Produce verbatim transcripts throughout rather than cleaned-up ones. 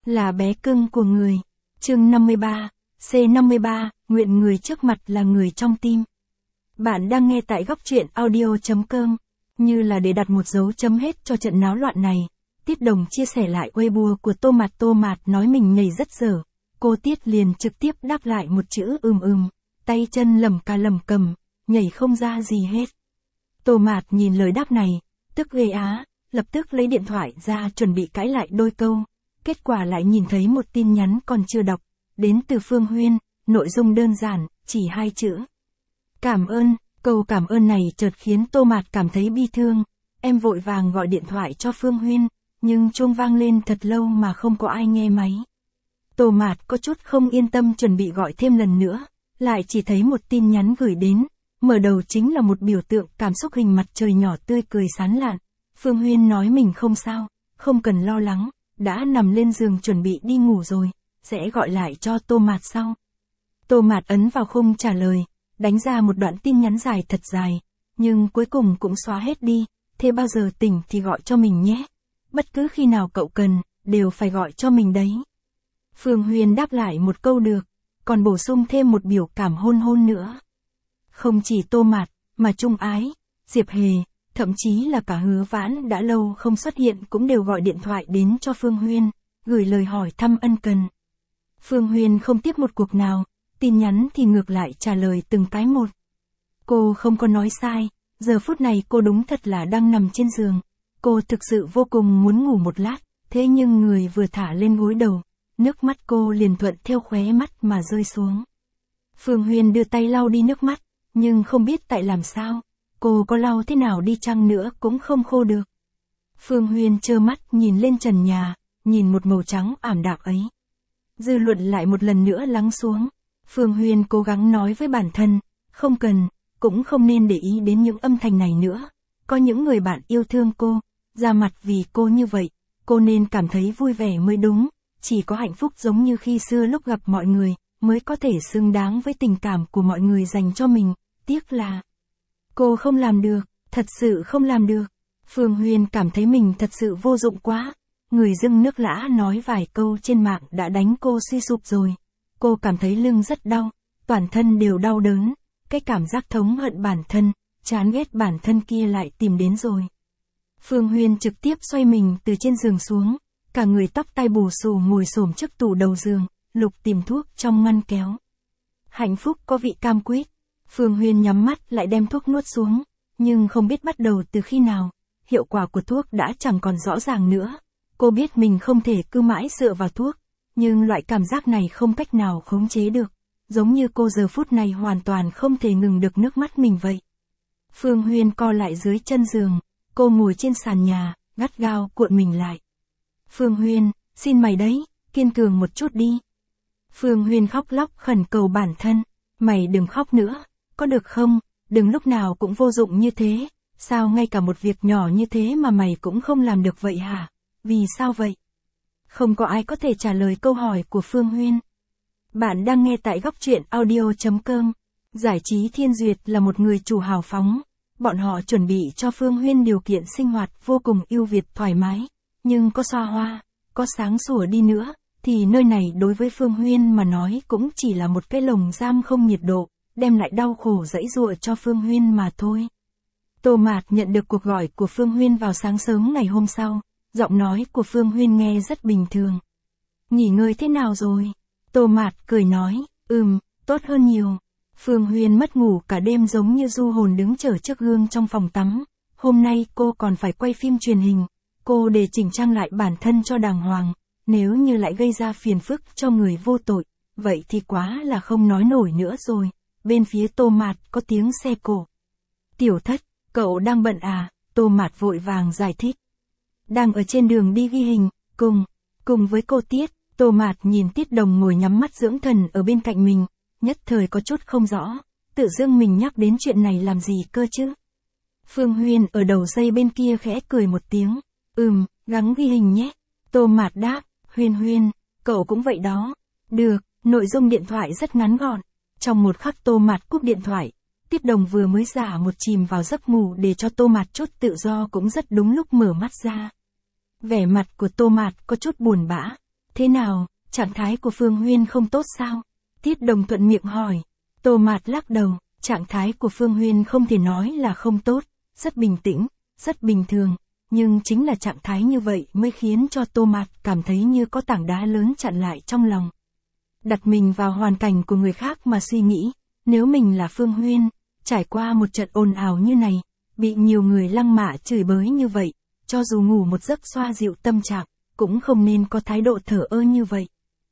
là bé cưng của người. Chương năm mươi ba, C năm mươi ba, nguyện người trước mặt là người trong tim. Bạn đang nghe tại góc truyện audio chấm com. Như là để đặt một dấu chấm hết cho trận náo loạn này, Tiết Đồng chia sẻ lại Weibo của Tô Mạt. Tô Mạt nói mình nhảy rất dở. Cô Tiết liền trực tiếp đáp lại một chữ ừm ừm, tay chân lầm cà lầm cầm, nhảy không ra gì hết. Tô Mạt nhìn lời đáp này, tức ghê á, lập tức lấy điện thoại ra chuẩn bị cãi lại đôi câu. Kết quả lại nhìn thấy một tin nhắn còn chưa đọc, đến từ Phương Huyên, nội dung đơn giản, chỉ hai chữ. Cảm ơn. Câu cảm ơn này chợt khiến Tô Mạt cảm thấy bi thương. Em vội vàng gọi điện thoại cho Phương Huyên, nhưng chuông vang lên thật lâu mà không có ai nghe máy. Tô Mạt có chút không yên tâm chuẩn bị gọi thêm lần nữa, lại chỉ thấy một tin nhắn gửi đến, mở đầu chính là một biểu tượng cảm xúc hình mặt trời nhỏ tươi cười sán lạn. Phương Huyên nói mình không sao, không cần lo lắng, đã nằm lên giường chuẩn bị đi ngủ rồi, sẽ gọi lại cho Tô Mạt sau. Tô Mạt ấn vào khung trả lời, đánh ra một đoạn tin nhắn dài thật dài, nhưng cuối cùng cũng xóa hết đi. Thế bao giờ tỉnh thì gọi cho mình nhé. Bất cứ khi nào cậu cần, đều phải gọi cho mình đấy. Phương Huyên đáp lại một câu được, còn bổ sung thêm một biểu cảm hôn hôn nữa. Không chỉ Tô Mạt, mà Trung Ái, Diệp Hề, thậm chí là cả Hứa Vãn đã lâu không xuất hiện cũng đều gọi điện thoại đến cho Phương Huyên, gửi lời hỏi thăm ân cần. Phương Huyên không tiếp một cuộc nào, tin nhắn thì ngược lại trả lời từng cái một. Cô không có nói sai, giờ phút này cô đúng thật là đang nằm trên giường. Cô thực sự vô cùng muốn ngủ một lát, thế nhưng người vừa thả lên gối đầu, nước mắt cô liền thuận theo khóe mắt mà rơi xuống. Phương Huyên đưa tay lau đi nước mắt, nhưng không biết tại làm sao, cô có lau thế nào đi chăng nữa cũng không khô được. Phương Huyên trơ mắt nhìn lên trần nhà, nhìn một màu trắng ảm đạm ấy. Dư luận lại một lần nữa lắng xuống. Phương Huyên cố gắng nói với bản thân, không cần, cũng không nên để ý đến những âm thanh này nữa. Có những người bạn yêu thương cô, ra mặt vì cô như vậy, cô nên cảm thấy vui vẻ mới đúng. Chỉ có hạnh phúc giống như khi xưa lúc gặp mọi người, mới có thể xứng đáng với tình cảm của mọi người dành cho mình. Tiếc là cô không làm được, thật sự không làm được. Phương Huyên cảm thấy mình thật sự vô dụng quá. Người dưng nước lã nói vài câu trên mạng đã đánh cô suy sụp rồi. Cô cảm thấy lưng rất đau, toàn thân đều đau đớn. Cái cảm giác thống hận bản thân, chán ghét bản thân kia lại tìm đến rồi. Phương Huyên trực tiếp xoay mình từ trên giường xuống, cả người tóc tai bù xù ngồi xổm trước tủ đầu giường, lục tìm thuốc trong ngăn kéo. Hạnh phúc có vị cam quýt. Phương Huyên nhắm mắt lại đem thuốc nuốt xuống, nhưng không biết bắt đầu từ khi nào, hiệu quả của thuốc đã chẳng còn rõ ràng nữa. Cô biết mình không thể cứ mãi dựa vào thuốc, nhưng loại cảm giác này không cách nào khống chế được, giống như cô giờ phút này hoàn toàn không thể ngừng được nước mắt mình vậy. Phương Huyên co lại dưới chân giường, cô ngồi trên sàn nhà, gắt gao cuộn mình lại. Phương Huyên, xin mày đấy, kiên cường một chút đi. Phương Huyên khóc lóc khẩn cầu bản thân, mày đừng khóc nữa, có được không, đừng lúc nào cũng vô dụng như thế, sao ngay cả một việc nhỏ như thế mà mày cũng không làm được vậy hả, vì sao vậy? Không có ai có thể trả lời câu hỏi của Phương Huyên. Bạn đang nghe tại góc truyện audio chấm com. Giải trí Thiên Duyệt là một người chủ hào phóng. Bọn họ chuẩn bị cho Phương Huyên điều kiện sinh hoạt vô cùng ưu việt thoải mái. Nhưng có xa hoa, có sáng sủa đi nữa, thì nơi này đối với Phương Huyên mà nói cũng chỉ là một cái lồng giam không nhiệt độ, đem lại đau khổ dãy dụa cho Phương Huyên mà thôi. Tô Mạt nhận được cuộc gọi của Phương Huyên vào sáng sớm ngày hôm sau. Giọng nói của Phương Huyên nghe rất bình thường. Nghỉ ngơi thế nào rồi? Tô Mạt cười nói, ừm, tốt hơn nhiều. Phương Huyên mất ngủ cả đêm giống như du hồn đứng chờ trước gương trong phòng tắm. Hôm nay cô còn phải quay phim truyền hình. Cô để chỉnh trang lại bản thân cho đàng hoàng. Nếu như lại gây ra phiền phức cho người vô tội, vậy thì quá là không nói nổi nữa rồi. Bên phía Tô Mạt có tiếng xe cổ. Tiểu Thất, cậu đang bận à? Tô Mạt vội vàng giải thích. Đang ở trên đường đi ghi hình, cùng, cùng với cô Tiết. Tô Mạt nhìn Tiết Đồng ngồi nhắm mắt dưỡng thần ở bên cạnh mình, nhất thời có chút không rõ, tự dưng mình nhắc đến chuyện này làm gì cơ chứ. Phương Huyên ở đầu dây bên kia khẽ cười một tiếng, ừm, gắng ghi hình nhé. Tô Mạt đáp, Huyên Huyên, cậu cũng vậy đó. Được, nội dung điện thoại rất ngắn gọn. Trong một khắc Tô Mạt cúp điện thoại, Tiết Đồng vừa mới giả một chìm vào giấc ngủ để cho Tô Mạt chút tự do cũng rất đúng lúc mở mắt ra. Vẻ mặt của Tô Mạt có chút buồn bã, Thế nào, trạng thái của Phương Huyên không tốt sao? Tiết Đồng thuận miệng hỏi. Tô Mạt lắc đầu, trạng thái của Phương Huyên không thể nói là không tốt, rất bình tĩnh, rất bình thường, nhưng chính là trạng thái như vậy mới khiến cho Tô Mạt cảm thấy như có tảng đá lớn chặn lại trong lòng. Đặt mình vào hoàn cảnh của người khác mà suy nghĩ, nếu mình là Phương Huyên, trải qua một trận ồn ào như này, bị nhiều người lăng mạ chửi bới như vậy, cho dù ngủ một giấc xoa dịu tâm trạng, cũng không nên có thái độ thờ ơ như vậy.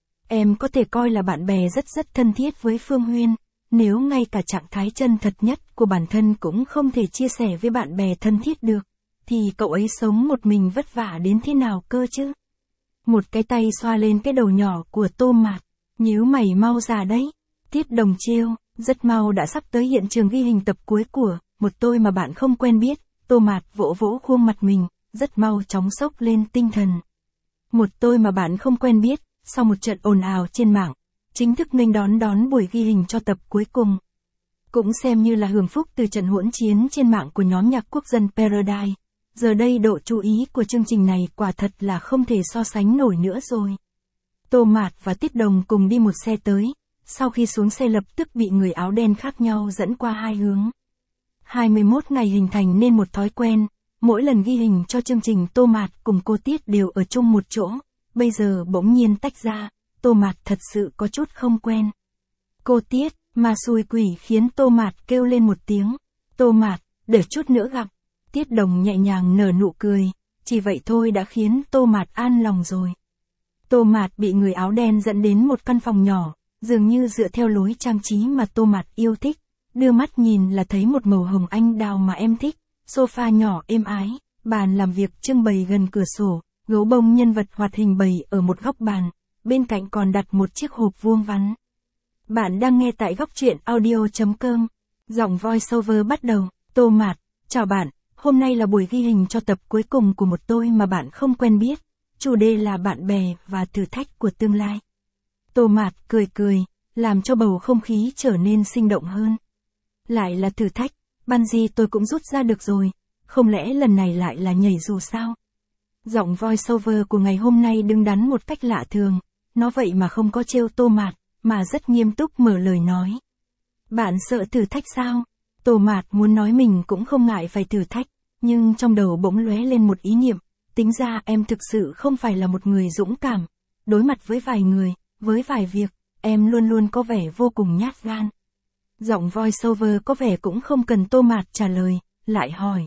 Em có thể coi là bạn bè rất rất thân thiết với Phương Huyên, nếu ngay cả trạng thái chân thật nhất của bản thân cũng không thể chia sẻ với bạn bè thân thiết được, thì cậu ấy sống một mình vất vả đến thế nào cơ chứ? Một cái tay xoa lên cái đầu nhỏ của Tô Mạt, nhíu mày mau ra đấy. Tiết Đồng trêu, rất mau đã sắp tới hiện trường ghi hình tập cuối của Một Tôi Mà Bạn Không Quen Biết. Tô Mạt vỗ vỗ khuôn mặt mình, rất mau chóng sốc lên tinh thần. Một Tôi Mà Bạn Không Quen Biết, sau một trận ồn ào trên mạng, chính thức nghênh đón đón buổi ghi hình cho tập cuối cùng. Cũng xem như là hưởng phúc từ trận hỗn chiến trên mạng của nhóm nhạc quốc dân Paradise. Giờ đây độ chú ý của chương trình này quả thật là không thể so sánh nổi nữa rồi. Tô Mạt và Tiết Đồng cùng đi một xe tới, sau khi xuống xe lập tức bị người áo đen khác nhau dẫn qua hai hướng. hai mươi mốt ngày hình thành nên một thói quen, mỗi lần ghi hình cho chương trình Tô Mạt cùng cô Tiết đều ở chung một chỗ, bây giờ bỗng nhiên tách ra, Tô Mạt thật sự có chút không quen. Cô Tiết, mà xui quỷ khiến Tô Mạt kêu lên một tiếng. Tô Mạt, để chút nữa gặp. Tiết Đồng nhẹ nhàng nở nụ cười, chỉ vậy thôi đã khiến Tô Mạt an lòng rồi. Tô Mạt bị người áo đen dẫn đến một căn phòng nhỏ, dường như dựa theo lối trang trí mà Tô Mạt yêu thích, đưa mắt nhìn là thấy một màu hồng anh đào mà em thích, sofa nhỏ êm ái, bàn làm việc trưng bày gần cửa sổ, gấu bông nhân vật hoạt hình bày ở một góc bàn, bên cạnh còn đặt một chiếc hộp vuông vắn. Bạn đang nghe tại góc truyện audio chấm com, giọng voiceover bắt đầu. Tô Mạt, chào bạn, hôm nay là buổi ghi hình cho tập cuối cùng của Một Tôi Mà Bạn Không Quen Biết, chủ đề là bạn bè và thử thách của tương lai. Tô Mạt cười cười, làm cho bầu không khí trở nên sinh động hơn. Lại là thử thách, ban gì tôi cũng rút ra được rồi, không lẽ lần này lại là nhảy dù sao? Giọng voiceover của ngày hôm nay đứng đắn một cách lạ thường, nó vậy mà không có trêu Tô Mạt, mà rất nghiêm túc mở lời nói. Bạn sợ thử thách sao? Tô Mạt muốn nói mình cũng không ngại phải thử thách, nhưng trong đầu bỗng lóe lên một ý niệm, tính ra em thực sự không phải là một người dũng cảm. Đối mặt với vài người, với vài việc, em luôn luôn có vẻ vô cùng nhát gan. Giọng voiceover có vẻ cũng không cần Tô Mạt trả lời, lại hỏi.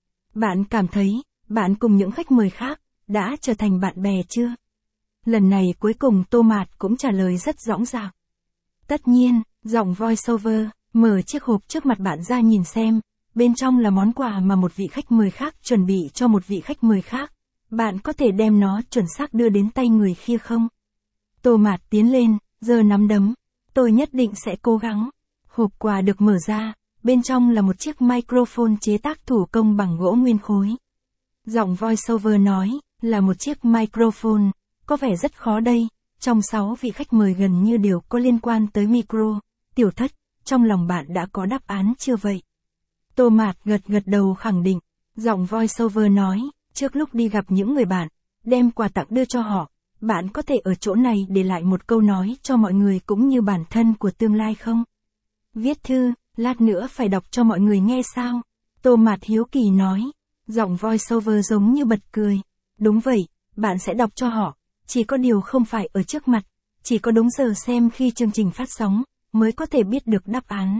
Bạn cảm thấy, bạn cùng những khách mời khác, đã trở thành bạn bè chưa? Lần này cuối cùng Tô Mạt cũng trả lời rất dõng dạc. Tất nhiên, giọng voiceover, mở chiếc hộp trước mặt bạn ra nhìn xem, bên trong là món quà mà một vị khách mời khác chuẩn bị cho một vị khách mời khác. Bạn có thể đem nó chuẩn xác đưa đến tay người kia không? Tô Mạt tiến lên, giơ nắm đấm. Tôi nhất định sẽ cố gắng. Hộp quà được mở ra, bên trong là một chiếc microphone chế tác thủ công bằng gỗ nguyên khối. Giọng voiceover nói, là một chiếc microphone, có vẻ rất khó đây, trong sáu vị khách mời gần như đều có liên quan tới micro. Tiểu Thất, trong lòng bạn đã có đáp án chưa vậy? Tô Mạt gật gật đầu khẳng định, giọng voiceover nói, trước lúc đi gặp những người bạn, đem quà tặng đưa cho họ, bạn có thể ở chỗ này để lại một câu nói cho mọi người cũng như bản thân của tương lai không? Viết thư, lát nữa phải đọc cho mọi người nghe sao? Tô Mạt hiếu kỳ nói, giọng voiceover giống như bật cười. Đúng vậy, bạn sẽ đọc cho họ, chỉ có điều không phải ở trước mặt, chỉ có đúng giờ xem khi chương trình phát sóng, mới có thể biết được đáp án.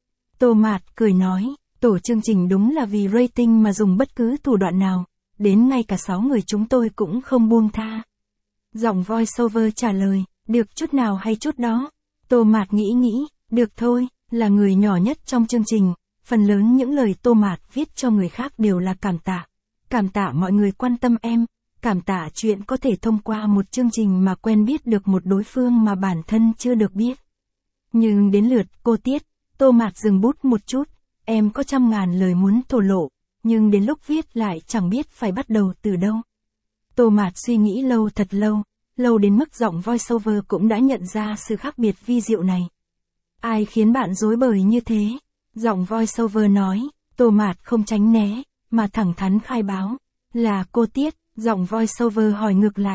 Tô Mạt cười nói, tổ chương trình đúng là vì rating mà dùng bất cứ thủ đoạn nào, đến ngay cả sáu người chúng tôi cũng không buông tha. Giọng voiceover trả lời, được chút nào hay chút đó. Tô Mạt nghĩ nghĩ, được thôi, là người nhỏ nhất trong chương trình, phần lớn những lời Tô Mạt viết cho người khác đều là cảm tạ. Cảm tạ mọi người quan tâm em, cảm tạ chuyện có thể thông qua một chương trình mà quen biết được một đối phương mà bản thân chưa được biết. Nhưng đến lượt cô Tiết, Tô Mạt dừng bút một chút, em có trăm ngàn lời muốn thổ lộ, nhưng đến lúc viết lại chẳng biết phải bắt đầu từ đâu. Tô Mạt suy nghĩ lâu thật lâu, lâu đến mức giọng voiceover cũng đã nhận ra sự khác biệt vi diệu này. Ai khiến bạn rối bời như thế? Giọng voiceover nói, Tô Mạt không tránh né, mà thẳng thắn khai báo. Là cô Tiết, giọng voiceover hỏi ngược lại.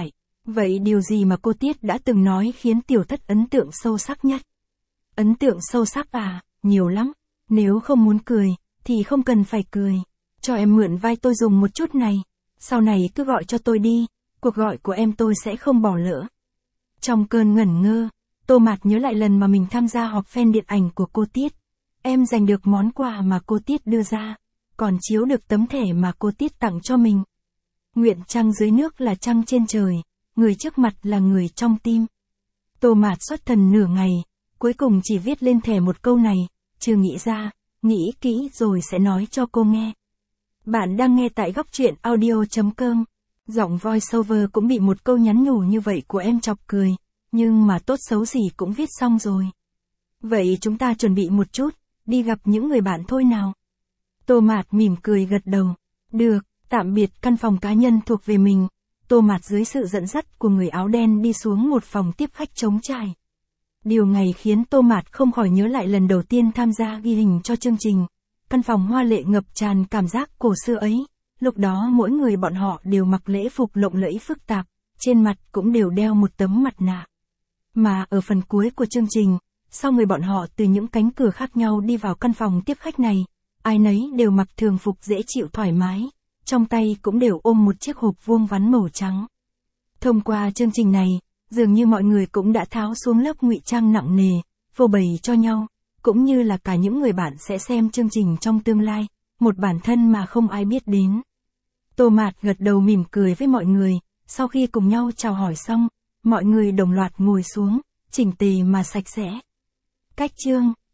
Vậy điều gì mà cô Tiết đã từng nói khiến tiểu thất ấn tượng sâu sắc nhất? Ấn tượng sâu sắc à, nhiều lắm. Nếu không muốn cười, thì không cần phải cười. Cho em mượn vai tôi dùng một chút này. Sau này cứ gọi cho tôi đi, cuộc gọi của em tôi sẽ không bỏ lỡ. Trong cơn ngẩn ngơ, Tô Mạt nhớ lại lần mà mình tham gia họp fan điện ảnh của cô Tiết. Em giành được món quà mà cô Tiết đưa ra, còn chiếu được tấm thẻ mà cô Tiết tặng cho mình. Nguyện trăng dưới nước là trăng trên trời, người trước mặt là người trong tim. Tô Mạt xuất thần nửa ngày, cuối cùng chỉ viết lên thẻ một câu này, chưa nghĩ ra, nghĩ kỹ rồi sẽ nói cho cô nghe. Bạn đang nghe tại góc truyện audio chấm com. Giọng voiceover cũng bị một câu nhắn nhủ như vậy của em chọc cười, nhưng mà tốt xấu gì cũng viết xong rồi. Vậy chúng ta chuẩn bị một chút, đi gặp những người bạn thôi nào. Tô Mạt mỉm cười gật đầu. Được, tạm biệt căn phòng cá nhân thuộc về mình. Tô Mạt dưới sự dẫn dắt của người áo đen đi xuống một phòng tiếp khách trống trải. Điều này khiến Tô Mạt không khỏi nhớ lại lần đầu tiên tham gia ghi hình cho chương trình. Căn phòng hoa lệ ngập tràn cảm giác cổ xưa ấy. Lúc đó mỗi người bọn họ đều mặc lễ phục lộng lẫy phức tạp, trên mặt cũng đều đeo một tấm mặt nạ. Mà ở phần cuối của chương trình, sau người bọn họ từ những cánh cửa khác nhau đi vào căn phòng tiếp khách này, ai nấy đều mặc thường phục dễ chịu thoải mái, trong tay cũng đều ôm một chiếc hộp vuông vắn màu trắng. Thông qua chương trình này, dường như mọi người cũng đã tháo xuống lớp ngụy trang nặng nề, phô bày cho nhau, cũng như là cả những người bạn sẽ xem chương trình trong tương lai, một bản thân mà không ai biết đến. Tô Mạt gật đầu mỉm cười với mọi người, sau khi cùng nhau chào hỏi xong, mọi người đồng loạt ngồi xuống, chỉnh tề mà sạch sẽ. Cách chương